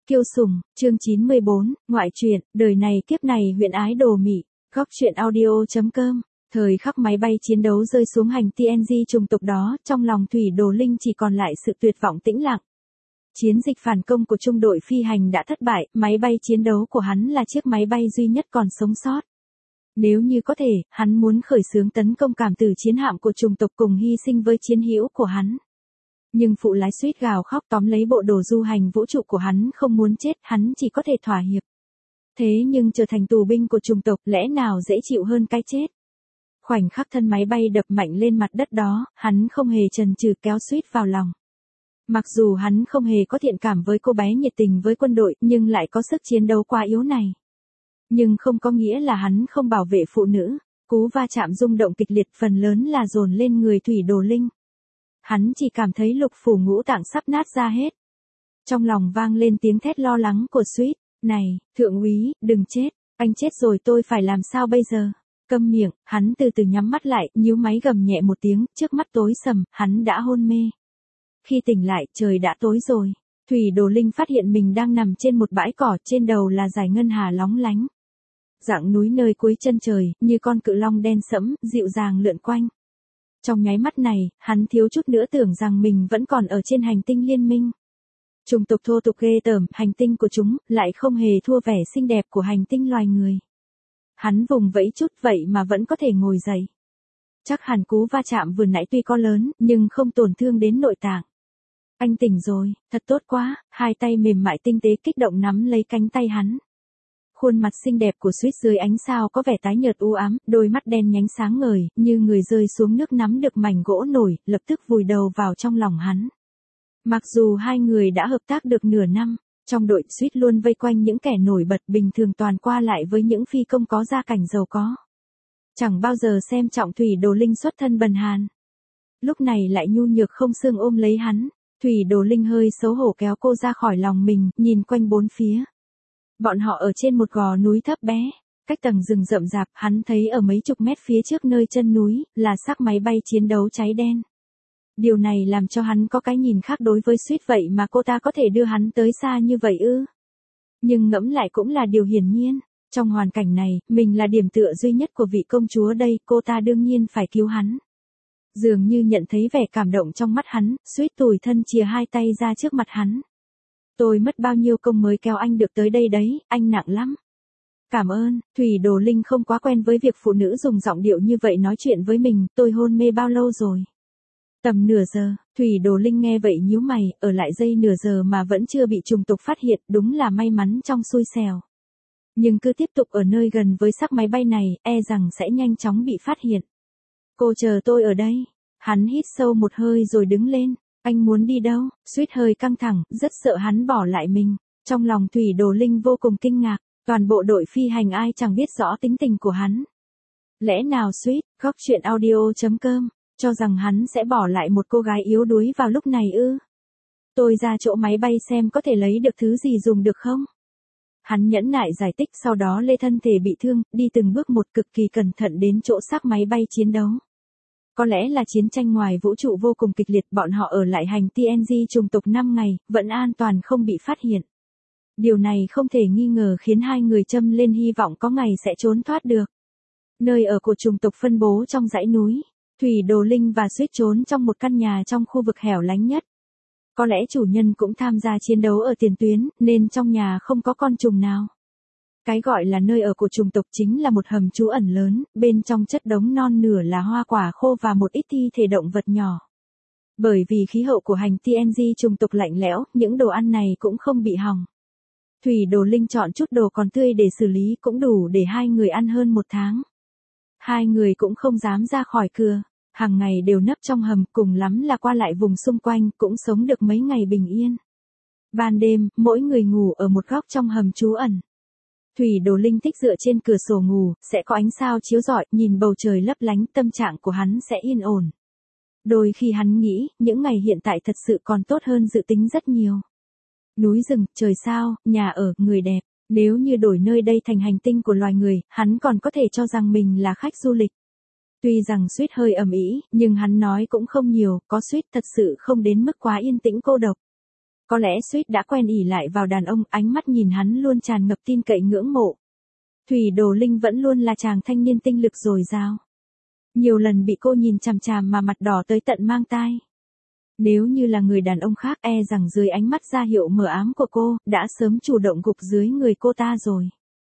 Kiêu Sùng, chương 94, ngoại truyện, đời này kiếp này huyện ái đồ mị, góc truyện audio.com. Thời khắc máy bay chiến đấu rơi xuống hành TNG trùng tộc đó, trong lòng Thủy Đồ Linh chỉ còn lại sự tuyệt vọng tĩnh lặng. Chiến dịch phản công của trung đội phi hành đã thất bại, máy bay chiến đấu của hắn là chiếc máy bay duy nhất còn sống sót. Nếu như có thể, hắn muốn khởi xướng tấn công cảm tử chiến hạm của trùng tộc cùng hy sinh với chiến hữu của hắn. Nhưng phụ lái suýt gào khóc tóm lấy bộ đồ du hành vũ trụ của hắn, không muốn chết, hắn chỉ có thể thỏa hiệp. Thế nhưng trở thành tù binh của trùng tộc lẽ nào dễ chịu hơn cái chết. Khoảnh khắc thân máy bay đập mạnh lên mặt đất đó, hắn không hề chần chừ kéo suýt vào lòng. Mặc dù hắn không hề có thiện cảm với cô bé nhiệt tình với quân đội, nhưng lại có sức chiến đấu quá yếu này. Nhưng không có nghĩa là hắn không bảo vệ phụ nữ. Cú va chạm rung động kịch liệt phần lớn là dồn lên người Thủy Đồ Linh. Hắn chỉ cảm thấy lục phủ ngũ tạng sắp nát ra hết. Trong lòng vang lên tiếng thét lo lắng của Suýt. Này, thượng úy, đừng chết, anh chết rồi tôi phải làm sao bây giờ? Câm miệng, hắn từ từ nhắm mắt lại, nhíu máy gầm nhẹ một tiếng, trước mắt tối sầm, hắn đã hôn mê. Khi tỉnh lại, trời đã tối rồi. Thủy Đồ Linh phát hiện mình đang nằm trên một bãi cỏ, trên đầu là dải ngân hà lóng lánh. Dạng núi nơi cuối chân trời, như con cự long đen sẫm, dịu dàng lượn quanh. Trong nháy mắt này, hắn thiếu chút nữa tưởng rằng mình vẫn còn ở trên hành tinh liên minh. Chủng tộc thô tục ghê tởm, hành tinh của chúng, lại không hề thua vẻ xinh đẹp của hành tinh loài người. Hắn vùng vẫy chút vậy mà vẫn có thể ngồi dậy. Chắc hẳn cú va chạm vừa nãy tuy có lớn, nhưng không tổn thương đến nội tạng. Anh tỉnh rồi, thật tốt quá, hai tay mềm mại tinh tế kích động nắm lấy cánh tay hắn. Khuôn mặt xinh đẹp của Suýt dưới ánh sao có vẻ tái nhợt u ám, đôi mắt đen nhánh sáng ngời, như người rơi xuống nước nắm được mảnh gỗ nổi, lập tức vùi đầu vào trong lòng hắn. Mặc dù hai người đã hợp tác được nửa năm, trong đội Suýt luôn vây quanh những kẻ nổi bật bình thường toàn qua lại với những phi công có gia cảnh giàu có. Chẳng bao giờ xem trọng Thủy Đồ Linh xuất thân bần hàn. Lúc này lại nhu nhược không xương ôm lấy hắn, Thủy Đồ Linh hơi xấu hổ kéo cô ra khỏi lòng mình, nhìn quanh bốn phía. Bọn họ ở trên một gò núi thấp bé, cách tầng rừng rậm rạp, hắn thấy ở mấy chục mét phía trước nơi chân núi, là xác máy bay chiến đấu cháy đen. Điều này làm cho hắn có cái nhìn khác đối với Suýt, vậy mà cô ta có thể đưa hắn tới xa như vậy ư? Nhưng ngẫm lại cũng là điều hiển nhiên, trong hoàn cảnh này, mình là điểm tựa duy nhất của vị công chúa đây, cô ta đương nhiên phải cứu hắn. Dường như nhận thấy vẻ cảm động trong mắt hắn, Suýt tủi thân chìa hai tay ra trước mặt hắn. Tôi mất bao nhiêu công mới kéo anh được tới đây đấy, anh nặng lắm. Cảm ơn, Thủy Đồ Linh không quá quen với việc phụ nữ dùng giọng điệu như vậy nói chuyện với mình, tôi hôn mê bao lâu rồi? Tầm nửa giờ, Thủy Đồ Linh nghe vậy nhíu mày, ở lại dây nửa giờ mà vẫn chưa bị trùng tộc phát hiện, đúng là may mắn trong xui xẻo. Nhưng cứ tiếp tục ở nơi gần với xác máy bay này, e rằng sẽ nhanh chóng bị phát hiện. Cô chờ tôi ở đây. Hắn hít sâu một hơi rồi đứng lên. Anh muốn đi đâu? Suýt hơi căng thẳng, rất sợ hắn bỏ lại mình. Trong lòng Thủy Đồ Linh vô cùng kinh ngạc, toàn bộ đội phi hành ai chẳng biết rõ tính tình của hắn. Lẽ nào Suýt, góc truyện audio.com, cho rằng hắn sẽ bỏ lại một cô gái yếu đuối vào lúc này ư? Tôi ra chỗ máy bay xem có thể lấy được thứ gì dùng được không? Hắn nhẫn nại giải thích, sau đó lê thân thể bị thương, đi từng bước một cực kỳ cẩn thận đến chỗ xác máy bay chiến đấu. Có lẽ là chiến tranh ngoài vũ trụ vô cùng kịch liệt, bọn họ ở lại hành TNG trùng tộc 5 ngày, vẫn an toàn không bị phát hiện. Điều này không thể nghi ngờ khiến hai người châm lên hy vọng có ngày sẽ trốn thoát được. Nơi ở của trùng tộc phân bố trong dãy núi, Thủy Đồ Linh và Suýt trốn trong một căn nhà trong khu vực hẻo lánh nhất. Có lẽ chủ nhân cũng tham gia chiến đấu ở tiền tuyến, nên trong nhà không có con trùng nào. Cái gọi là nơi ở của trùng tộc chính là một hầm trú ẩn lớn, bên trong chất đống non nửa là hoa quả khô và một ít thi thể động vật nhỏ. Bởi vì khí hậu của hành TNG trùng tộc lạnh lẽo, những đồ ăn này cũng không bị hỏng. Thủy Đồ Linh chọn chút đồ còn tươi để xử lý cũng đủ để hai người ăn hơn một tháng. Hai người cũng không dám ra khỏi cửa, hàng ngày đều nấp trong hầm, cùng lắm là qua lại vùng xung quanh, cũng sống được mấy ngày bình yên. Ban đêm, mỗi người ngủ ở một góc trong hầm trú ẩn. Thủy Đồ Linh thích dựa trên cửa sổ ngủ, sẽ có ánh sao chiếu rọi, nhìn bầu trời lấp lánh, tâm trạng của hắn sẽ yên ổn. Đôi khi hắn nghĩ, những ngày hiện tại thật sự còn tốt hơn dự tính rất nhiều. Núi rừng, trời sao, nhà ở, người đẹp. Nếu như đổi nơi đây thành hành tinh của loài người, hắn còn có thể cho rằng mình là khách du lịch. Tuy rằng Suýt hơi ầm ĩ, nhưng hắn nói cũng không nhiều, có Suýt thật sự không đến mức quá yên tĩnh cô độc. Có lẽ Sweet đã quen ỉ lại vào đàn ông, ánh mắt nhìn hắn luôn tràn ngập tin cậy ngưỡng mộ. Thủy Đồ Linh vẫn luôn là chàng thanh niên tinh lực dồi dào. Nhiều lần bị cô nhìn chằm chằm mà mặt đỏ tới tận mang tai. Nếu như là người đàn ông khác e rằng dưới ánh mắt ra hiệu mờ ám của cô, đã sớm chủ động gục dưới người cô ta rồi.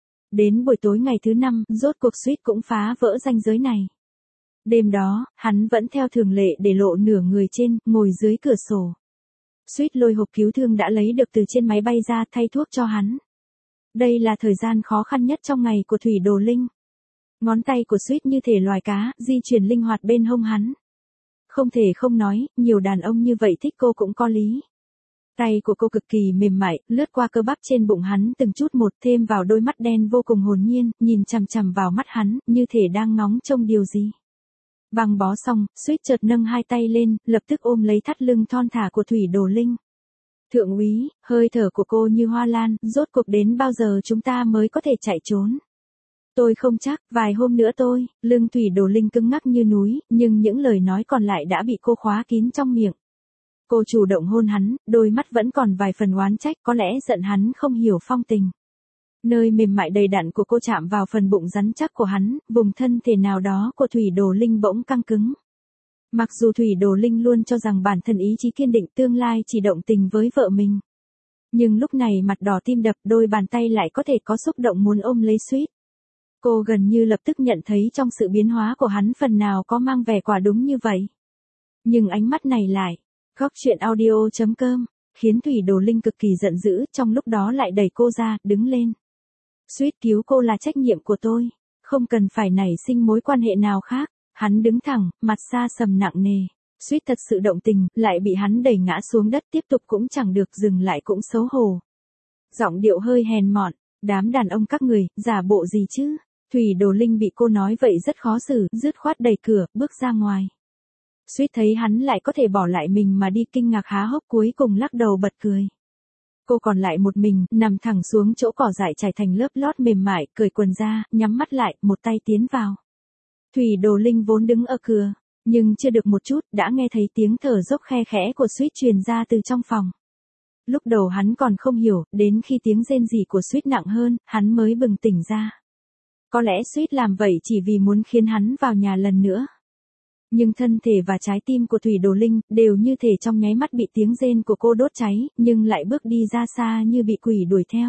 Đến buổi tối ngày thứ 5, rốt cuộc Sweet cũng phá vỡ ranh giới này. Đêm đó, hắn vẫn theo thường lệ để lộ nửa người trên, ngồi dưới cửa sổ. Sweet lôi hộp cứu thương đã lấy được từ trên máy bay ra thay thuốc cho hắn. Đây là thời gian khó khăn nhất trong ngày của Thủy Đồ Linh. Ngón tay của Sweet như thể loài cá, di chuyển linh hoạt bên hông hắn. Không thể không nói, nhiều đàn ông như vậy thích cô cũng có lý. Tay của cô cực kỳ mềm mại, lướt qua cơ bắp trên bụng hắn từng chút một, thêm vào đôi mắt đen vô cùng hồn nhiên, nhìn chằm chằm vào mắt hắn, như thể đang ngóng trông điều gì. Băng bó xong, Sweet chợt nâng hai tay lên, lập tức ôm lấy thắt lưng thon thả của Thủy Đồ Linh. Thượng úy, hơi thở của cô như hoa lan, rốt cuộc đến bao giờ chúng ta mới có thể chạy trốn? Tôi không chắc, vài hôm nữa tôi, lưng Thủy Đồ Linh cứng ngắc như núi, nhưng những lời nói còn lại đã bị cô khóa kín trong miệng. Cô chủ động hôn hắn, đôi mắt vẫn còn vài phần oán trách, có lẽ giận hắn không hiểu phong tình. Nơi mềm mại đầy đặn của cô chạm vào phần bụng rắn chắc của hắn, vùng thân thể nào đó của Thủy Đồ Linh bỗng căng cứng. Mặc dù Thủy Đồ Linh luôn cho rằng bản thân ý chí kiên định tương lai chỉ động tình với vợ mình. Nhưng lúc này mặt đỏ tim đập, đôi bàn tay lại có thể có xúc động muốn ôm lấy Sweet. Cô gần như lập tức nhận thấy trong sự biến hóa của hắn phần nào có mang vẻ quả đúng như vậy. Nhưng ánh mắt này lại, góc chuyện audio.com, khiến Thủy Đồ Linh cực kỳ giận dữ, trong lúc đó lại đẩy cô ra, đứng lên. Sweet, cứu cô là trách nhiệm của tôi, không cần phải nảy sinh mối quan hệ nào khác. Hắn đứng thẳng, mặt xa sầm nặng nề. Sweet thật sự động tình, lại bị hắn đẩy ngã xuống đất, tiếp tục cũng chẳng được, dừng lại cũng xấu hổ. Giọng điệu hơi hèn mọn, đám đàn ông các người, giả bộ gì chứ? Thủy Đồ Linh bị cô nói vậy rất khó xử, dứt khoát đẩy cửa, bước ra ngoài. Sweet thấy hắn lại có thể bỏ lại mình mà đi, kinh ngạc há hốc, cuối cùng lắc đầu bật cười. Cô còn lại một mình, nằm thẳng xuống chỗ cỏ dại trải thành lớp lót mềm mại, cởi quần ra, nhắm mắt lại, một tay tiến vào. Thủy Đồ Linh vốn đứng ở cửa, nhưng chưa được một chút, đã nghe thấy tiếng thở dốc khe khẽ của Sweet truyền ra từ trong phòng. Lúc đầu hắn còn không hiểu, đến khi tiếng rên rỉ của Sweet nặng hơn, hắn mới bừng tỉnh ra. Có lẽ Sweet làm vậy chỉ vì muốn khiến hắn vào nhà lần nữa. Nhưng thân thể và trái tim của Thủy Đồ Linh đều như thể trong nháy mắt bị tiếng rên của cô đốt cháy, nhưng lại bước đi ra xa như bị quỷ đuổi theo.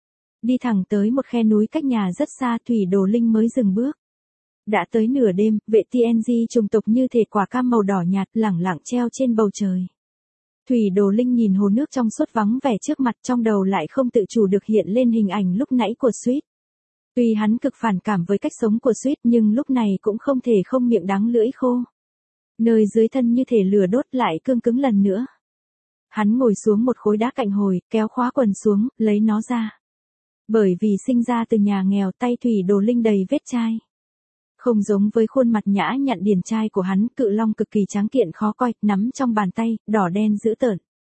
Đi thẳng tới một khe núi cách nhà rất xa, Thủy Đồ Linh mới dừng bước. Đã tới nửa đêm, vệ TNG trùng tộc như thể quả cam màu đỏ nhạt lẳng lặng treo trên bầu trời. Thủy Đồ Linh nhìn hồ nước trong suốt vắng vẻ trước mặt, trong đầu lại không tự chủ được hiện lên hình ảnh lúc nãy của Sweet. Tuy hắn cực phản cảm với cách sống của Sweet nhưng lúc này cũng không thể không miệng đắng lưỡi khô. Nơi dưới thân như thể lửa đốt lại cương cứng lần nữa. Hắn ngồi xuống một khối đá cạnh hồi, kéo khóa quần xuống, lấy nó ra. Bởi vì sinh ra từ nhà nghèo, tay Thủy Đồ Linh đầy vết chai. Không giống với khuôn mặt nhã nhặn điển trai của hắn, cự long cực kỳ tráng kiện khó coi, nắm trong bàn tay, đỏ đen dữ tợn.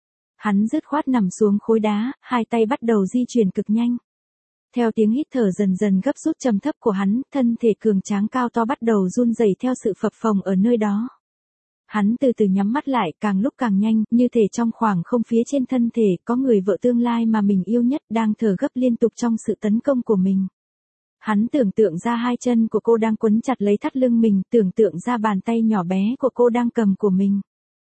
Hắn dứt khoát nằm xuống khối đá, hai tay bắt đầu di chuyển cực nhanh. Theo tiếng hít thở dần dần gấp rút trầm thấp của hắn, thân thể cường tráng cao to bắt đầu run rẩy theo sự phập phồng ở nơi đó. Hắn từ từ nhắm mắt lại, càng lúc càng nhanh, như thể trong khoảng không phía trên thân thể có người vợ tương lai mà mình yêu nhất đang thở gấp liên tục trong sự tấn công của mình. Hắn tưởng tượng ra hai chân của cô đang quấn chặt lấy thắt lưng mình, tưởng tượng ra bàn tay nhỏ bé của cô đang cầm của mình.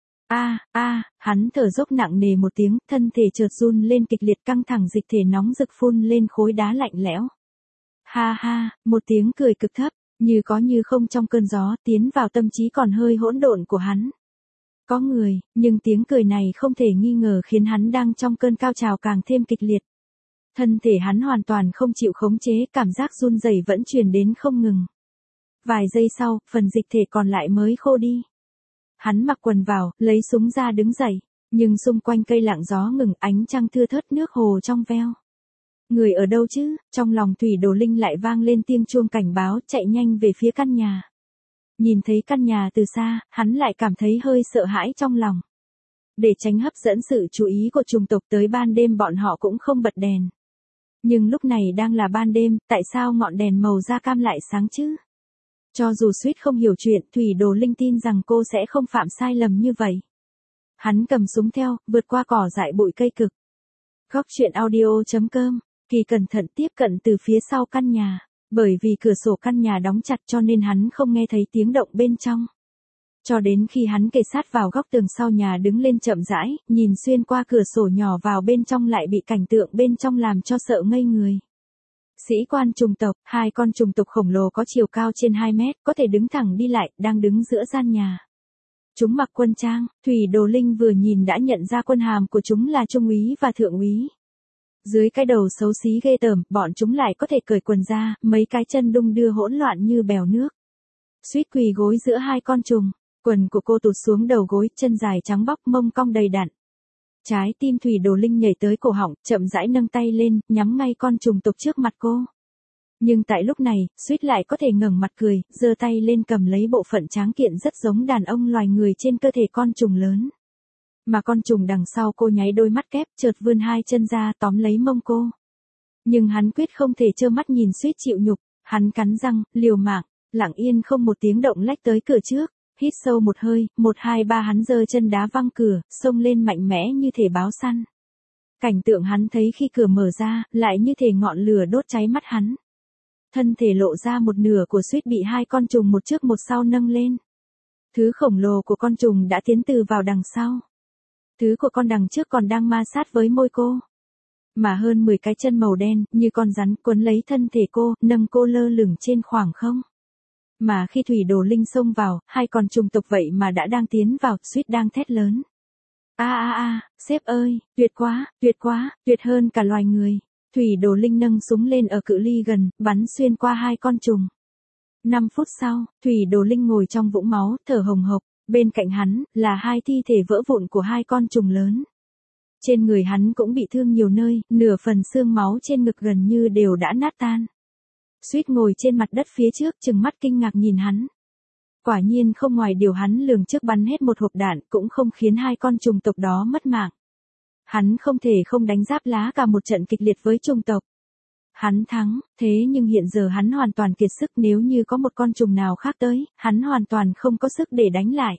Hắn thở dốc nặng nề một tiếng, thân thể chợt run lên kịch liệt, căng thẳng, dịch thể nóng rực phun lên khối đá lạnh lẽo. Ha ha, một tiếng cười cực thấp, như có như không trong cơn gió, tiến vào tâm trí còn hơi hỗn độn của hắn. Có người, nhưng tiếng cười này không thể nghi ngờ khiến hắn đang trong cơn cao trào càng thêm kịch liệt. Thân thể hắn hoàn toàn không chịu khống chế, cảm giác run rẩy vẫn truyền đến không ngừng. Vài giây sau, phần dịch thể còn lại mới khô đi. Hắn mặc quần vào, lấy súng ra đứng dậy, nhưng xung quanh cây lặng gió ngừng, ánh trăng thưa thớt, nước hồ trong veo. Người ở đâu chứ? Trong lòng Thủy Đồ Linh lại vang lên tiếng chuông cảnh báo, chạy nhanh về phía căn nhà. Nhìn thấy căn nhà từ xa, hắn lại cảm thấy hơi sợ hãi trong lòng. Để tránh hấp dẫn sự chú ý của chủng tộc, tới ban đêm bọn họ cũng không bật đèn. Nhưng lúc này đang là ban đêm, tại sao ngọn đèn màu da cam lại sáng chứ? Cho dù Sweet không hiểu chuyện, Thủy Đồ Linh tin rằng cô sẽ không phạm sai lầm như vậy. Hắn cầm súng theo, vượt qua cỏ dại bụi cây cực. Góc truyện audio.com, Kỳ cẩn thận tiếp cận từ phía sau căn nhà. Bởi vì cửa sổ căn nhà đóng chặt cho nên hắn không nghe thấy tiếng động bên trong. Cho đến khi hắn kề sát vào góc tường sau nhà đứng lên chậm rãi, nhìn xuyên qua cửa sổ nhỏ vào bên trong lại bị cảnh tượng bên trong làm cho sợ ngây người. Sĩ quan trùng tộc, 2 con trùng tộc khổng lồ có chiều cao trên 2 mét, có thể đứng thẳng đi lại, đang đứng giữa gian nhà. Chúng mặc quân trang, Thủy Đồ Linh vừa nhìn đã nhận ra quân hàm của chúng là trung úy và thượng úy. Dưới cái đầu xấu xí ghê tởm, bọn chúng lại có thể cởi quần ra, mấy cái chân đung đưa hỗn loạn như bèo nước. Suýt quỳ gối giữa 2 con trùng, quần của cô tụt xuống đầu gối, chân dài trắng bóc, mông cong đầy đặn. Trái tim Thủy Đồ Linh nhảy tới cổ họng, chậm rãi nâng tay lên, nhắm ngay con trùng tộc trước mặt cô. Nhưng tại lúc này, Suýt lại có thể ngẩng mặt cười, giơ tay lên cầm lấy bộ phận tráng kiện rất giống đàn ông loài người trên cơ thể con trùng lớn. Mà con trùng đằng sau cô nháy đôi mắt kép, chợt vươn 2 chân ra tóm lấy mông cô. Nhưng hắn quyết không thể trơ mắt nhìn Suýt chịu nhục, hắn cắn răng, liều mạng, lặng yên không một tiếng động lách tới cửa trước, hít sâu một hơi, 1 2 3 hắn giơ chân đá văng cửa, xông lên mạnh mẽ như thể báo săn. Cảnh tượng hắn thấy khi cửa mở ra, lại như thể ngọn lửa đốt cháy mắt hắn. Thân thể lộ ra một nửa của Suýt bị 2 con trùng một trước một sau nâng lên. Thứ khổng lồ của con trùng đã tiến từ vào đằng sau. Thứ của con đằng trước còn đang ma sát với môi cô. Mà hơn 10 cái chân màu đen, như con rắn, quấn lấy thân thể cô, nâng cô lơ lửng trên khoảng không. Mà khi Thủy Đồ Linh xông vào, 2 con trùng tộc vậy mà đã đang tiến vào, Suýt đang thét lớn. Sếp ơi, tuyệt quá, tuyệt hơn cả loài người. Thủy Đồ Linh nâng súng lên ở cự ly gần, bắn xuyên qua 2 con trùng. 5 phút sau, Thủy Đồ Linh ngồi trong vũng máu, thở hồng hộc, bên cạnh hắn, là 2 thi thể vỡ vụn của 2 con trùng lớn. Trên người hắn cũng bị thương nhiều nơi, nửa phần xương máu trên ngực gần như đều đã nát tan. Suýt ngồi trên mặt đất phía trước trừng mắt kinh ngạc nhìn hắn. Quả nhiên không ngoài điều hắn lường trước bắn hết một hộp đạn cũng không khiến 2 con trùng tộc đó mất mạng. Hắn không thể không đánh giáp lá cả một trận kịch liệt với trùng tộc. Hắn thắng, thế nhưng hiện giờ hắn hoàn toàn kiệt sức, nếu như có một con trùng nào khác tới, hắn hoàn toàn không có sức để đánh lại.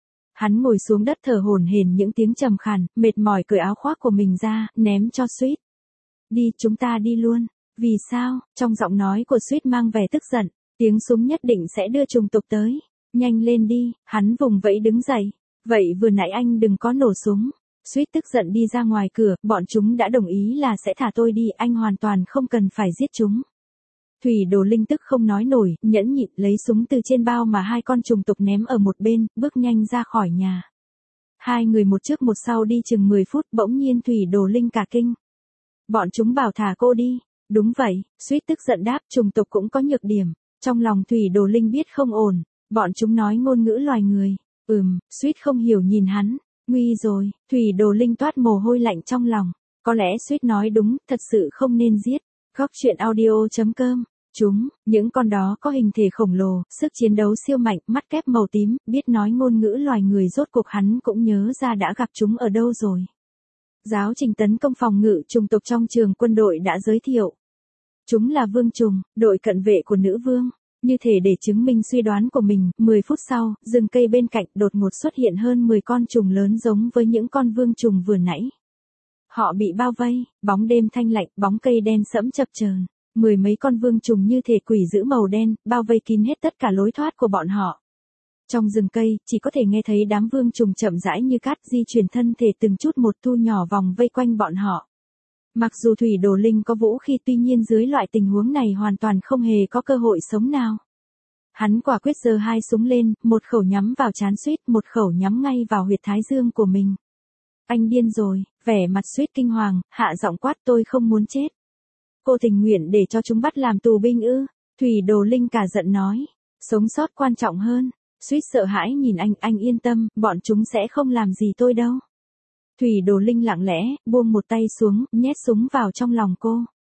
Hắn ngồi xuống đất thở hổn hển những tiếng trầm khàn, mệt mỏi cởi áo khoác của mình ra, ném cho Suýt. Đi, chúng ta đi luôn. Vì sao? Trong giọng nói của Suýt mang vẻ tức giận, tiếng súng nhất định sẽ đưa trùng tộc tới. Nhanh lên đi, hắn vùng vẫy đứng dậy. Vậy vừa nãy anh đừng có nổ súng. Suýt tức giận đi ra ngoài cửa, bọn chúng đã đồng ý là sẽ thả tôi đi, anh hoàn toàn không cần phải giết chúng. Thủy Đồ Linh tức không nói nổi, nhẫn nhịn lấy súng từ trên bao mà 2 con trùng tộc ném ở một bên, bước nhanh ra khỏi nhà. 2 người một trước một sau đi chừng 10 phút, bỗng nhiên Thủy Đồ Linh cả kinh. Bọn chúng bảo thả cô đi. Đúng vậy, Suýt tức giận đáp, trùng tộc cũng có nhược điểm. Trong lòng Thủy Đồ Linh biết không ổn, bọn chúng nói ngôn ngữ loài người. Suýt không hiểu nhìn hắn. Nguy rồi, Thủy Đồ Linh toát mồ hôi lạnh trong lòng. Có lẽ Suýt nói đúng, thật sự không nên giết. Góc truyện audio.com, những con đó có hình thể khổng lồ, sức chiến đấu siêu mạnh, mắt kép màu tím, biết nói ngôn ngữ loài người, rốt cuộc hắn cũng nhớ ra đã gặp chúng ở đâu rồi. Giáo trình tấn công phòng ngự trùng tộc trong trường quân đội đã giới thiệu. Chúng là vương trùng, đội cận vệ của nữ vương. Như thể để chứng minh suy đoán của mình, 10 phút sau, rừng cây bên cạnh đột ngột xuất hiện hơn 10 con trùng lớn giống với những con vương trùng vừa nãy. Họ bị bao vây, bóng đêm thanh lạnh, bóng cây đen sẫm chập chờn. 10 mấy con vương trùng như thể quỷ dữ màu đen, bao vây kín hết tất cả lối thoát của bọn họ. Trong rừng cây, chỉ có thể nghe thấy đám vương trùng chậm rãi như cát di chuyển thân thể từng chút một thu nhỏ vòng vây quanh bọn họ. Mặc dù Thủy Đồ Linh có vũ khí, tuy nhiên dưới loại tình huống này hoàn toàn không hề có cơ hội sống nào. Hắn quả quyết giơ 2 súng lên, một khẩu nhắm vào trán Suýt, một khẩu nhắm ngay vào huyệt thái dương của mình. Anh điên rồi, vẻ mặt Suýt kinh hoàng, hạ giọng quát, tôi không muốn chết. Cô tình nguyện để cho chúng bắt làm tù binh ư? Thủy Đồ Linh cả giận nói, sống sót quan trọng hơn. Suýt sợ hãi nhìn anh yên tâm, bọn chúng sẽ không làm gì tôi đâu. Thủy Đồ Linh lặng lẽ, buông một tay xuống, nhét súng vào trong lòng cô.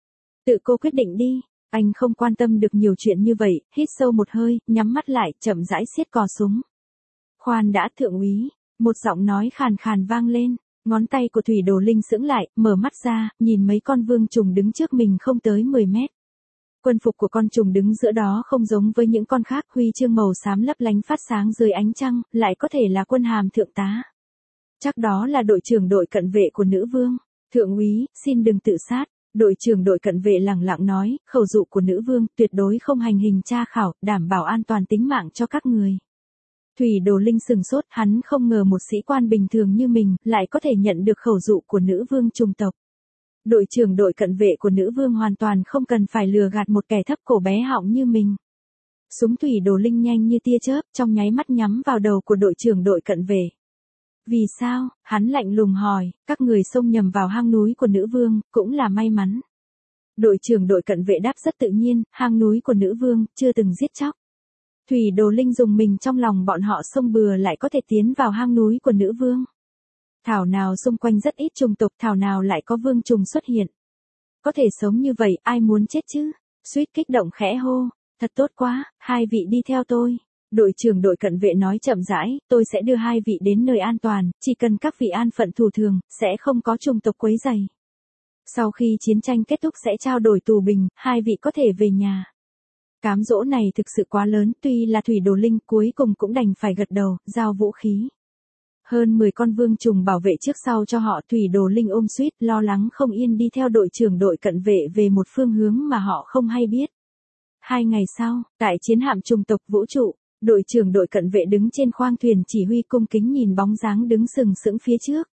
Tự cô quyết định đi, anh không quan tâm được nhiều chuyện như vậy, hít sâu một hơi, nhắm mắt lại, chậm rãi siết cò súng. Khoan đã, thượng úy, một giọng nói khàn khàn vang lên, ngón tay của Thủy Đồ Linh sững lại, mở mắt ra, nhìn mấy con vương trùng đứng trước mình không tới 10 mét. Quân phục của con trùng đứng giữa đó không giống với những con khác, huy chương màu xám lấp lánh phát sáng dưới ánh trăng, lại có thể là quân hàm thượng tá. Chắc đó là đội trưởng đội cận vệ của nữ vương. Thượng úy, xin đừng tự sát. Đội trưởng đội cận vệ lẳng lặng nói, khẩu dụ của nữ vương tuyệt đối không hành hình tra khảo, đảm bảo an toàn tính mạng cho các người. Thủy Đồ Linh sừng sốt, hắn không ngờ một sĩ quan bình thường như mình lại có thể nhận được khẩu dụ của nữ vương chủng tộc. Đội trưởng đội cận vệ của nữ vương hoàn toàn không cần phải lừa gạt một kẻ thấp cổ bé họng như mình. Súng Thủy Đồ Linh nhanh như tia chớp, trong nháy mắt nhắm vào đầu của đội trưởng đội cận vệ. Vì sao? Hắn lạnh lùng hỏi, các người xông nhầm vào hang núi của nữ vương, cũng là may mắn. Đội trưởng đội cận vệ đáp rất tự nhiên, hang núi của nữ vương, chưa từng giết chóc. Thủy Đồ Linh dùng mình trong lòng bọn họ xông bừa lại có thể tiến vào hang núi của nữ vương. Thảo nào xung quanh rất ít trùng tộc, thảo nào lại có vương trùng xuất hiện. Có thể sống như vậy, ai muốn chết chứ? Suýt kích động khẽ hô, thật tốt quá, hai vị đi theo tôi. Đội trưởng đội cận vệ nói chậm rãi, tôi sẽ đưa hai vị đến nơi an toàn, chỉ cần các vị an phận thủ thường, sẽ không có trùng tộc quấy rầy. Sau khi chiến tranh kết thúc sẽ trao đổi tù binh, hai vị có thể về nhà. Cám dỗ này thực sự quá lớn, tuy là Thủy Đồ Linh cuối cùng cũng đành phải gật đầu, giao vũ khí. Hơn 10 con vương trùng bảo vệ trước sau cho họ, Thủy Đồ Linh ôm suýt lo lắng không yên đi theo đội trưởng đội cận vệ về một phương hướng mà họ không hay biết. 2 ngày sau, tại chiến hạm trùng tộc vũ trụ, đội trưởng đội cận vệ đứng trên khoang thuyền chỉ huy cung kính nhìn bóng dáng đứng sừng sững phía trước.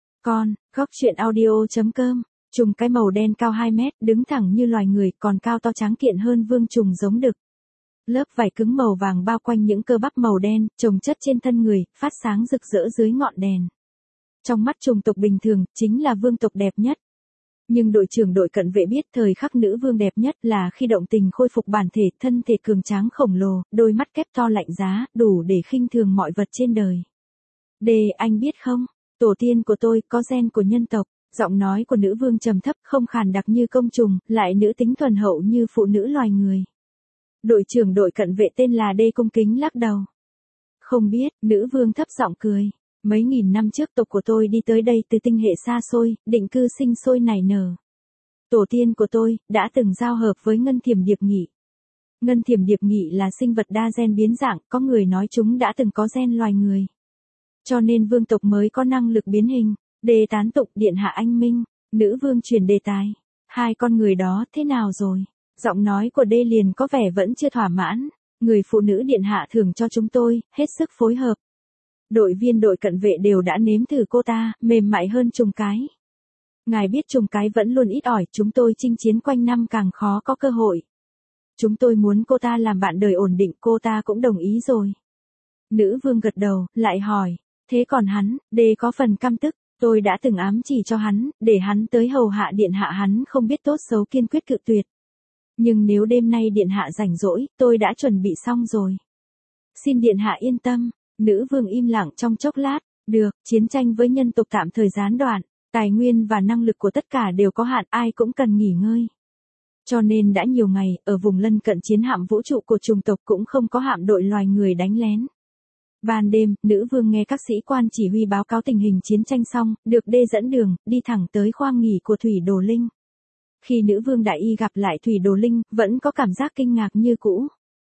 Góc truyện audio.com, trùng cái màu đen cao 2 mét, đứng thẳng như loài người, còn cao to tráng kiện hơn vương trùng giống đực. Lớp vải cứng màu vàng bao quanh những cơ bắp màu đen, chồng chất trên thân người, phát sáng rực rỡ dưới ngọn đèn. Trong mắt trùng tộc bình thường, chính là vương tộc đẹp nhất. Nhưng đội trưởng đội cận vệ biết thời khắc nữ vương đẹp nhất là khi động tình khôi phục bản thể, thân thể cường tráng khổng lồ, đôi mắt kép to lạnh giá, đủ để khinh thường mọi vật trên đời. Anh biết không, tổ tiên của tôi có gen của nhân tộc. Giọng nói của nữ vương trầm thấp, không khàn đặc như công trùng, lại nữ tính thuần hậu như phụ nữ loài người. Đội trưởng đội cận vệ tên là D cung kính lắc đầu. Không biết, nữ vương thấp giọng cười. Mấy nghìn năm trước tộc của tôi đi tới đây từ tinh hệ xa xôi, định cư sinh sôi nảy nở. Tổ tiên của tôi đã từng giao hợp với ngân thiểm điệp nghị. Ngân thiểm điệp nghị là sinh vật đa gen biến dạng, có người nói chúng đã từng có gen loài người. Cho nên vương tộc mới có năng lực biến hình. Tán tụng điện hạ anh minh, nữ vương truyền đề tài. Hai con người đó thế nào rồi? Giọng nói của liền có vẻ vẫn chưa thỏa mãn. Người phụ nữ điện hạ thưởng cho chúng tôi, hết sức phối hợp. Đội viên đội cận vệ đều đã nếm thử cô ta, mềm mại hơn trùng cái. Ngài biết trùng cái vẫn luôn ít ỏi, chúng tôi chinh chiến quanh năm càng khó có cơ hội. Chúng tôi muốn cô ta làm bạn đời ổn định, cô ta cũng đồng ý rồi. Nữ vương gật đầu, lại hỏi, thế còn hắn, có phần căm tức. Tôi đã từng ám chỉ cho hắn, để hắn tới hầu hạ điện hạ, hắn không biết tốt xấu kiên quyết cự tuyệt. Nhưng nếu đêm nay điện hạ rảnh rỗi, tôi đã chuẩn bị xong rồi. Xin điện hạ yên tâm, nữ vương im lặng trong chốc lát, được, chiến tranh với nhân tộc tạm thời gián đoạn, tài nguyên và năng lực của tất cả đều có hạn, ai cũng cần nghỉ ngơi. Cho nên đã nhiều ngày, ở vùng lân cận chiến hạm vũ trụ của chủng tộc cũng không có hạm đội loài người đánh lén. Ban đêm, nữ vương nghe các sĩ quan chỉ huy báo cáo tình hình chiến tranh xong, được dẫn đường, đi thẳng tới khoang nghỉ của Thủy Đồ Linh. Khi nữ vương đại y gặp lại Thủy Đồ Linh, vẫn có cảm giác kinh ngạc như cũ.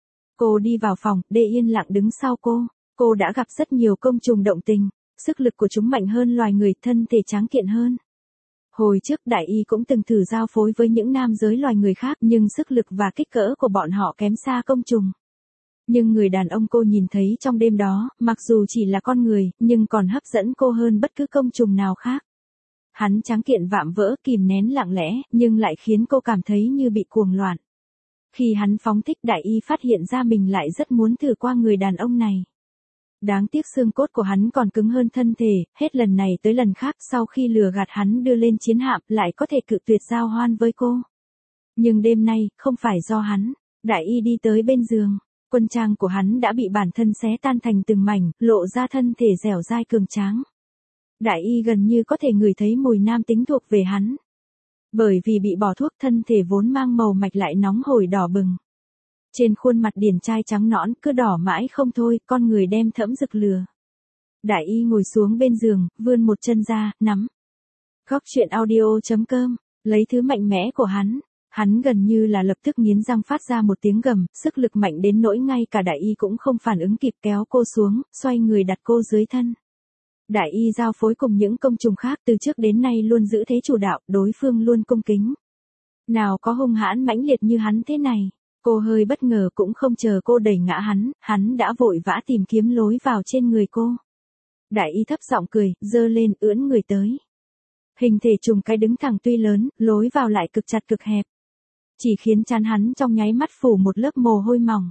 Cô đi vào phòng, yên lặng đứng sau cô. Cô đã gặp rất nhiều công trùng động tình, sức lực của chúng mạnh hơn loài người, thân thể tráng kiện hơn. Hồi trước đại y cũng từng thử giao phối với những nam giới loài người khác, nhưng sức lực và kích cỡ của bọn họ kém xa công trùng. Nhưng người đàn ông cô nhìn thấy trong đêm đó, mặc dù chỉ là con người, nhưng còn hấp dẫn cô hơn bất cứ công trùng nào khác. Hắn tráng kiện vạm vỡ, kìm nén lặng lẽ, nhưng lại khiến cô cảm thấy như bị cuồng loạn. Khi hắn phóng thích, đại y phát hiện ra mình lại rất muốn thử qua người đàn ông này. Đáng tiếc xương cốt của hắn còn cứng hơn thân thể, hết lần này tới lần khác, sau khi lừa gạt hắn đưa lên chiến hạm, lại có thể cự tuyệt giao hoan với cô. Nhưng đêm nay, không phải do hắn, đại y đi tới bên giường. Quân trang của hắn đã bị bản thân xé tan thành từng mảnh, lộ ra thân thể dẻo dai cường tráng. Đại y gần như có thể ngửi thấy mùi nam tính thuộc về hắn. Bởi vì bị bỏ thuốc, thân thể vốn mang màu mạch lại nóng hổi đỏ bừng. Trên khuôn mặt điển trai trắng nõn, cứ đỏ mãi không thôi, con người đem thẫm rực lửa. Đại y ngồi xuống bên giường, vươn một chân ra, nắm. Góc truyện audio.com, lấy thứ mạnh mẽ của hắn. Hắn gần như là lập tức nghiến răng phát ra một tiếng gầm, sức lực mạnh đến nỗi ngay cả đại y cũng không phản ứng kịp, kéo cô xuống, xoay người đặt cô dưới thân. Đại y giao phối cùng những công trùng khác từ trước đến nay luôn giữ thế chủ đạo, đối phương luôn cung kính. Nào có hung hãn mãnh liệt như hắn thế này. Cô hơi bất ngờ cũng không chờ cô đẩy ngã hắn đã vội vã tìm kiếm lối vào trên người cô. Đại y thấp giọng cười, giơ lên ưỡn người tới. Hình thể trùng cái đứng thẳng tuy lớn, lối vào lại cực chặt cực hẹp. Chỉ khiến trán hắn trong nháy mắt phủ một lớp mồ hôi mỏng.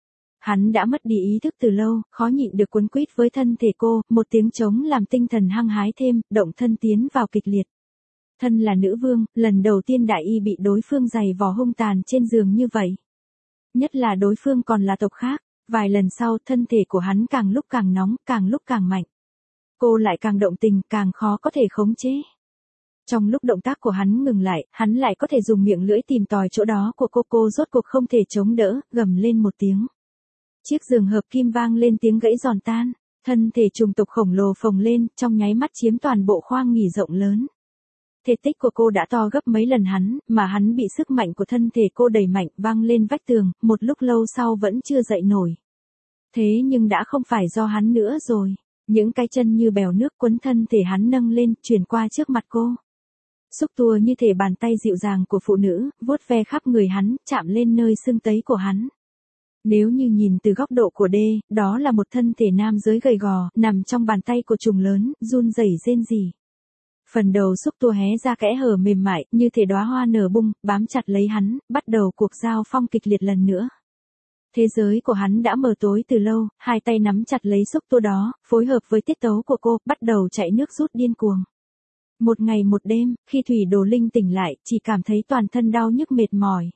Hắn đã mất đi ý thức từ lâu, khó nhịn được quấn quýt với thân thể cô, một tiếng trống làm tinh thần hăng hái thêm, động thân tiến vào kịch liệt. Thân là nữ vương, lần đầu tiên đại y bị đối phương giày vò hung tàn trên giường như vậy. Nhất là đối phương còn là tộc khác, vài lần sau thân thể của hắn càng lúc càng nóng, càng lúc càng mạnh. Cô lại càng động tình, càng khó có thể khống chế. Trong lúc động tác của hắn ngừng lại, hắn lại có thể dùng miệng lưỡi tìm tòi chỗ đó của cô rốt cuộc không thể chống đỡ, gầm lên một tiếng. Chiếc giường hợp kim vang lên tiếng gãy giòn tan, thân thể trùng tộc khổng lồ phồng lên, trong nháy mắt chiếm toàn bộ khoang nghỉ rộng lớn. Thể tích của cô đã to gấp mấy lần hắn, mà hắn bị sức mạnh của thân thể cô đẩy mạnh văng lên vách tường, một lúc lâu sau vẫn chưa dậy nổi. Thế nhưng đã không phải do hắn nữa rồi, những cái chân như bèo nước quấn thân thể hắn nâng lên, chuyển qua trước mặt cô. Xúc tua như thể bàn tay dịu dàng của phụ nữ, vuốt ve khắp người hắn, chạm lên nơi xương tấy của hắn. Nếu như nhìn từ góc độ của D, đó là một thân thể nam giới gầy gò, nằm trong bàn tay của trùng lớn, run rẩy rên rỉ. Phần đầu xúc tua hé ra kẽ hở mềm mại, như thể đóa hoa nở bung, bám chặt lấy hắn, bắt đầu cuộc giao phong kịch liệt lần nữa. Thế giới của hắn đã mờ tối từ lâu, hai tay nắm chặt lấy xúc tua đó, phối hợp với tiết tấu của cô, bắt đầu chạy nước rút điên cuồng. Một ngày một đêm, khi Thủy Đồ Linh tỉnh lại, chỉ cảm thấy toàn thân đau nhức mệt mỏi.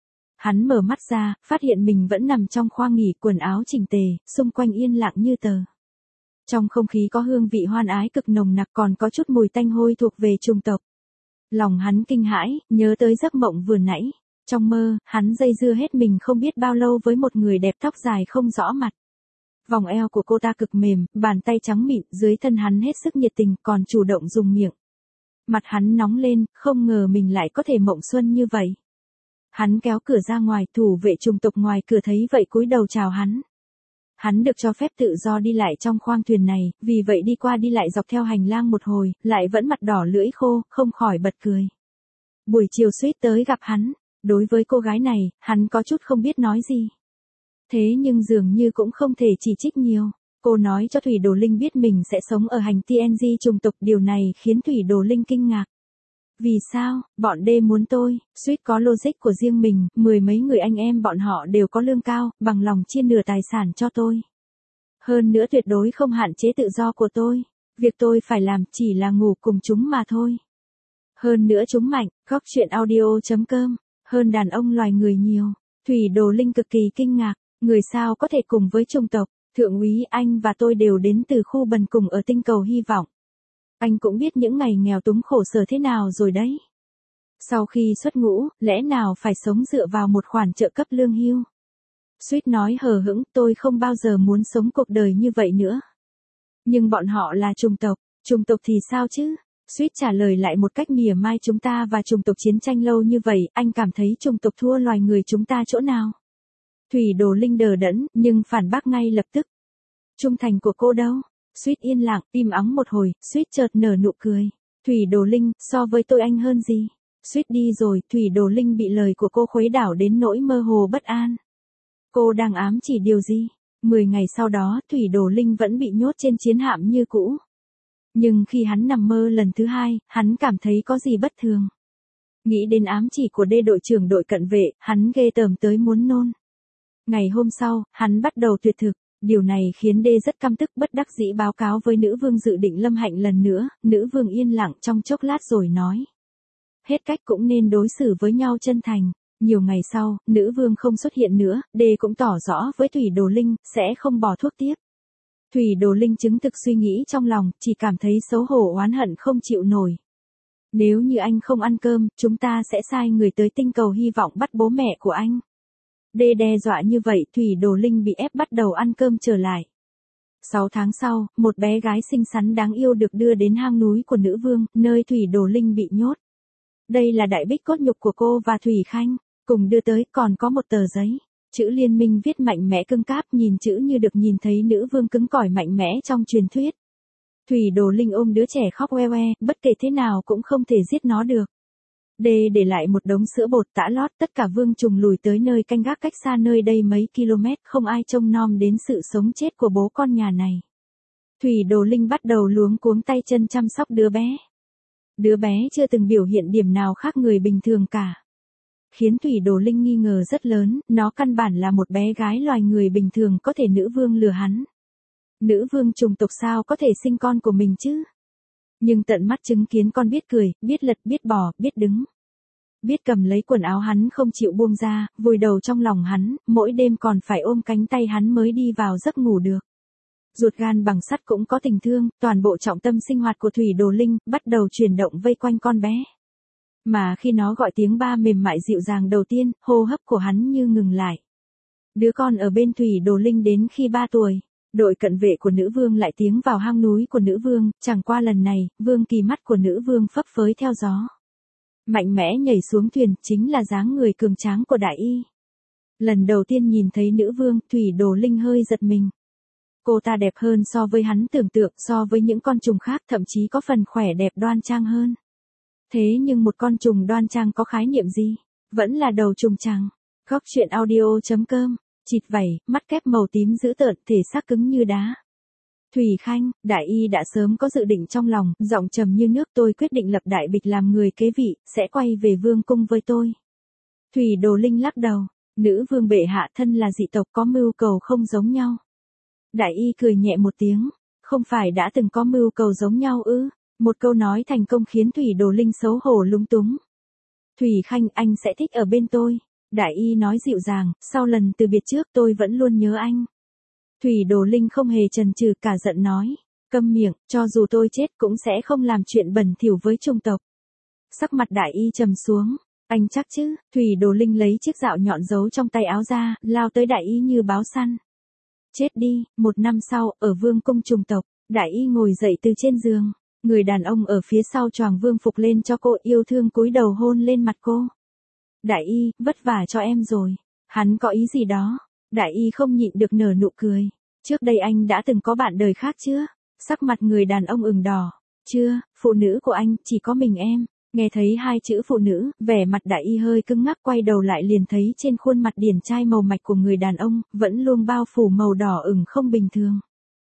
Hắn mở mắt ra, phát hiện mình vẫn nằm trong khoang nghỉ, quần áo chỉnh tề, xung quanh yên lặng như tờ. Trong không khí có hương vị hoan ái cực nồng nặc, còn có chút mùi tanh hôi thuộc về chủng tộc. Lòng hắn kinh hãi, nhớ tới giấc mộng vừa nãy. Trong mơ, hắn dây dưa hết mình không biết bao lâu với một người đẹp tóc dài không rõ mặt. Vòng eo của cô ta cực mềm, bàn tay trắng mịn, dưới thân hắn hết sức nhiệt tình, còn chủ động dùng miệng. Mặt hắn nóng lên, không ngờ mình lại có thể mộng xuân như vậy. Hắn kéo cửa ra ngoài, thủ vệ chủng tộc ngoài cửa thấy vậy cúi đầu chào hắn. Hắn được cho phép tự do đi lại trong khoang thuyền này, vì vậy đi qua đi lại dọc theo hành lang một hồi, lại vẫn mặt đỏ lưỡi khô, không khỏi bật cười. Buổi chiều suýt tới gặp hắn, đối với cô gái này, hắn có chút không biết nói gì. Thế nhưng dường như cũng không thể chỉ trích nhiều. Cô nói cho Thủy Đồ Linh biết mình sẽ sống ở hành TNG chủng tộc, điều này khiến Thủy Đồ Linh kinh ngạc. Vì sao, bọn D muốn tôi, suýt có logic của riêng mình, mười mấy người anh em bọn họ đều có lương cao, bằng lòng chia nửa tài sản cho tôi. Hơn nữa tuyệt đối không hạn chế tự do của tôi, việc tôi phải làm chỉ là ngủ cùng chúng mà thôi. Hơn nữa chúng mạnh, góc chuyện audio.com, hơn đàn ông loài người nhiều. Thủy Đồ Linh cực kỳ kinh ngạc, người sao có thể cùng với chủng tộc. Thượng úy, anh và tôi đều đến từ khu bần cùng ở tinh cầu hy vọng. Anh cũng biết những ngày nghèo túng khổ sở thế nào rồi đấy. Sau khi xuất ngũ, lẽ nào phải sống dựa vào một khoản trợ cấp lương hưu? Suýt nói hờ hững, tôi không bao giờ muốn sống cuộc đời như vậy nữa. Nhưng bọn họ là chủng tộc thì sao chứ? Suýt trả lời lại một cách mỉa mai, chúng ta và chủng tộc chiến tranh lâu như vậy, anh cảm thấy chủng tộc thua loài người chúng ta chỗ nào? Thủy Đồ Linh đờ đẫn, nhưng phản bác ngay lập tức. Trung thành của cô đâu? Suýt yên lặng, im ắng một hồi, suýt chợt nở nụ cười. Thủy Đồ Linh, so với tôi anh hơn gì? Suýt đi rồi, Thủy Đồ Linh bị lời của cô khuấy đảo đến nỗi mơ hồ bất an. Cô đang ám chỉ điều gì? 10 ngày sau đó, Thủy Đồ Linh vẫn bị nhốt trên chiến hạm như cũ. Nhưng khi hắn nằm mơ lần thứ hai, hắn cảm thấy có gì bất thường. Nghĩ đến ám chỉ của đội trưởng đội cận vệ, hắn ghê tởm tới muốn nôn. Ngày hôm sau, hắn bắt đầu tuyệt thực. Điều này khiến D rất căm tức, bất đắc dĩ báo cáo với nữ vương dự định lâm hạnh lần nữa. Nữ vương yên lặng trong chốc lát rồi nói. Hết cách cũng nên đối xử với nhau chân thành. Nhiều ngày sau, nữ vương không xuất hiện nữa, D cũng tỏ rõ với Thủy Đồ Linh, sẽ không bỏ thuốc tiếp. Thủy Đồ Linh chứng thực suy nghĩ trong lòng, chỉ cảm thấy xấu hổ oán hận không chịu nổi. Nếu như anh không ăn cơm, chúng ta sẽ sai người tới tinh cầu hy vọng bắt bố mẹ của anh. D đe dọa như vậy, Thủy Đồ Linh bị ép bắt đầu ăn cơm trở lại. 6 tháng sau, một bé gái xinh xắn đáng yêu được đưa đến hang núi của nữ vương, nơi Thủy Đồ Linh bị nhốt. Đây là đại bích cốt nhục của cô và Thủy Khanh, cùng đưa tới, còn có một tờ giấy. Chữ liên minh viết mạnh mẽ cứng cáp, nhìn chữ như được nhìn thấy nữ vương cứng cỏi mạnh mẽ trong truyền thuyết. Thủy Đồ Linh ôm đứa trẻ khóc oe oe, bất kể thế nào cũng không thể giết nó được. Để lại một đống sữa bột tã lót, tất cả vương trùng lùi tới nơi canh gác cách xa nơi đây mấy km, không ai trông nom đến sự sống chết của bố con nhà này. Thủy Đồ Linh bắt đầu luống cuống tay chân chăm sóc đứa bé. Đứa bé chưa từng biểu hiện điểm nào khác người bình thường cả. Khiến Thủy Đồ Linh nghi ngờ rất lớn, nó căn bản là một bé gái loài người bình thường, có thể nữ vương lừa hắn. Nữ vương trùng tộc sao có thể sinh con của mình chứ? Nhưng tận mắt chứng kiến con biết cười, biết lật, biết bò, biết đứng. Biết cầm lấy quần áo hắn không chịu buông ra, vùi đầu trong lòng hắn, mỗi đêm còn phải ôm cánh tay hắn mới đi vào giấc ngủ được. Ruột gan bằng sắt cũng có tình thương, toàn bộ trọng tâm sinh hoạt của Thủy Đồ Linh bắt đầu chuyển động vây quanh con bé. Mà khi nó gọi tiếng ba mềm mại dịu dàng đầu tiên, hô hấp của hắn như ngừng lại. Đứa con ở bên Thủy Đồ Linh đến khi 3 tuổi. Đội cận vệ của nữ vương lại tiến vào hang núi của nữ vương, chẳng qua lần này, vương kỳ mắt của nữ vương phấp phới theo gió. Mạnh mẽ nhảy xuống thuyền, chính là dáng người cường tráng của đại y. Lần đầu tiên nhìn thấy nữ vương, Thủy Đồ Linh hơi giật mình. Cô ta đẹp hơn so với hắn tưởng tượng, so với những con trùng khác, thậm chí có phần khỏe đẹp đoan trang hơn. Thế nhưng một con trùng đoan trang có khái niệm gì? Vẫn là đầu trùng trắng. Góc truyện audio.com. Chịt vảy, mắt kép màu tím dữ tợn, thể xác cứng như đá. Thủy Khanh, đại y đã sớm có dự định trong lòng, giọng trầm như nước, tôi quyết định lập đại bịch làm người kế vị, sẽ quay về vương cung với tôi. Thủy Đồ Linh lắc đầu, nữ vương bệ hạ thân là dị tộc có mưu cầu không giống nhau. Đại y cười nhẹ một tiếng, không phải đã từng có mưu cầu giống nhau ư? Một câu nói thành công khiến Thủy Đồ Linh xấu hổ lúng túng. Thủy Khanh, anh sẽ thích ở bên tôi. Đại y nói dịu dàng, sau lần từ biệt trước tôi vẫn luôn nhớ anh. Thủy Đồ Linh không hề chần chừ, cả giận nói. Câm miệng, cho dù tôi chết cũng sẽ không làm chuyện bẩn thỉu với chủng tộc. Sắc mặt đại y trầm xuống. Anh chắc chứ? Thủy Đồ Linh lấy chiếc dạo nhọn giấu trong tay áo ra, lao tới đại y như báo săn. Chết đi. 1 năm sau, ở vương cung chủng tộc, đại y ngồi dậy từ trên giường. Người đàn ông ở phía sau choàng vương phục lên cho cô, yêu thương cúi đầu hôn lên mặt cô. Đại y, vất vả cho em rồi. Hắn có ý gì đó? Đại y không nhịn được nở nụ cười. Trước đây anh đã từng có bạn đời khác chưa? Sắc mặt người đàn ông ửng đỏ. Chưa, phụ nữ của anh, chỉ có mình em. Nghe thấy 2 chữ phụ nữ, vẻ mặt đại y hơi cứng ngắc, quay đầu lại liền thấy trên khuôn mặt điển trai màu mạch của người đàn ông, vẫn luôn bao phủ màu đỏ ửng không bình thường.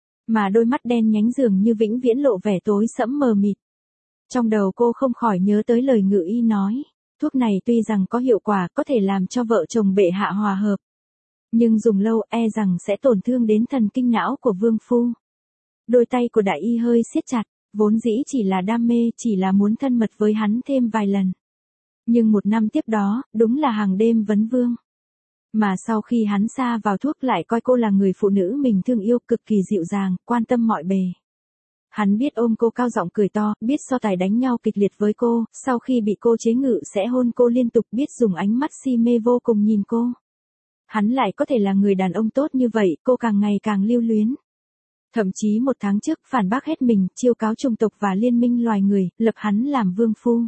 Mà đôi mắt đen nhánh dường như vĩnh viễn lộ vẻ tối sẫm mờ mịt. Trong đầu cô không khỏi nhớ tới lời ngự y nói. Thuốc này tuy rằng có hiệu quả có thể làm cho vợ chồng bệ hạ hòa hợp. Nhưng dùng lâu e rằng sẽ tổn thương đến thần kinh não của vương phu. Đôi tay của đại y hơi siết chặt, vốn dĩ chỉ là đam mê, chỉ là muốn thân mật với hắn thêm vài lần. Nhưng 1 năm tiếp đó, đúng là hàng đêm vấn vương. Mà sau khi hắn sa vào thuốc lại coi cô là người phụ nữ mình thương yêu, cực kỳ dịu dàng, quan tâm mọi bề. Hắn biết ôm cô cao giọng cười to, biết so tài đánh nhau kịch liệt với cô, sau khi bị cô chế ngự sẽ hôn cô liên tục, biết dùng ánh mắt si mê vô cùng nhìn cô. Hắn lại có thể là người đàn ông tốt như vậy, cô càng ngày càng lưu luyến. Thậm chí 1 tháng trước phản bác hết mình, chiêu cáo chủng tộc và liên minh loài người, lập hắn làm vương phu.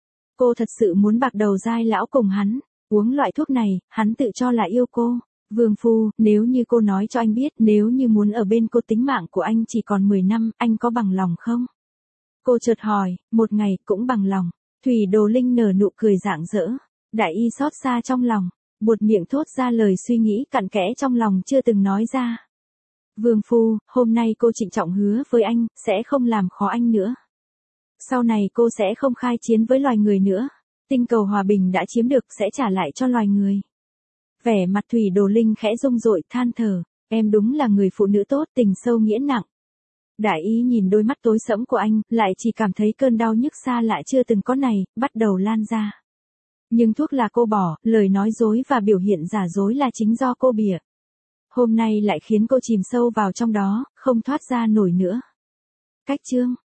Cô thật sự muốn bạc đầu dai lão cùng hắn, uống loại thuốc này, hắn tự cho là yêu cô. Vương phu, nếu như cô nói cho anh biết, nếu như muốn ở bên cô tính mạng của anh chỉ còn 10 năm, anh có bằng lòng không? Cô chợt hỏi, 1 ngày, cũng bằng lòng. Thủy Đồ Linh nở nụ cười rạng rỡ. Đại y xót xa trong lòng, buột miệng thốt ra lời suy nghĩ cặn kẽ trong lòng chưa từng nói ra. Vương phu, hôm nay cô trịnh trọng hứa với anh, sẽ không làm khó anh nữa. Sau này cô sẽ không khai chiến với loài người nữa. Tinh cầu hòa bình đã chiếm được sẽ trả lại cho loài người. Vẻ mặt Thủy Đồ Linh khẽ rung rội, than thở, em đúng là người phụ nữ tốt, tình sâu nghĩa nặng. Đại y nhìn đôi mắt tối sẫm của anh, lại chỉ cảm thấy cơn đau nhức xa lạ chưa từng có này, bắt đầu lan ra. Nhưng thuốc là cô bỏ, lời nói dối và biểu hiện giả dối là chính do cô bịa. Hôm nay lại khiến cô chìm sâu vào trong đó, không thoát ra nổi nữa. Cách chương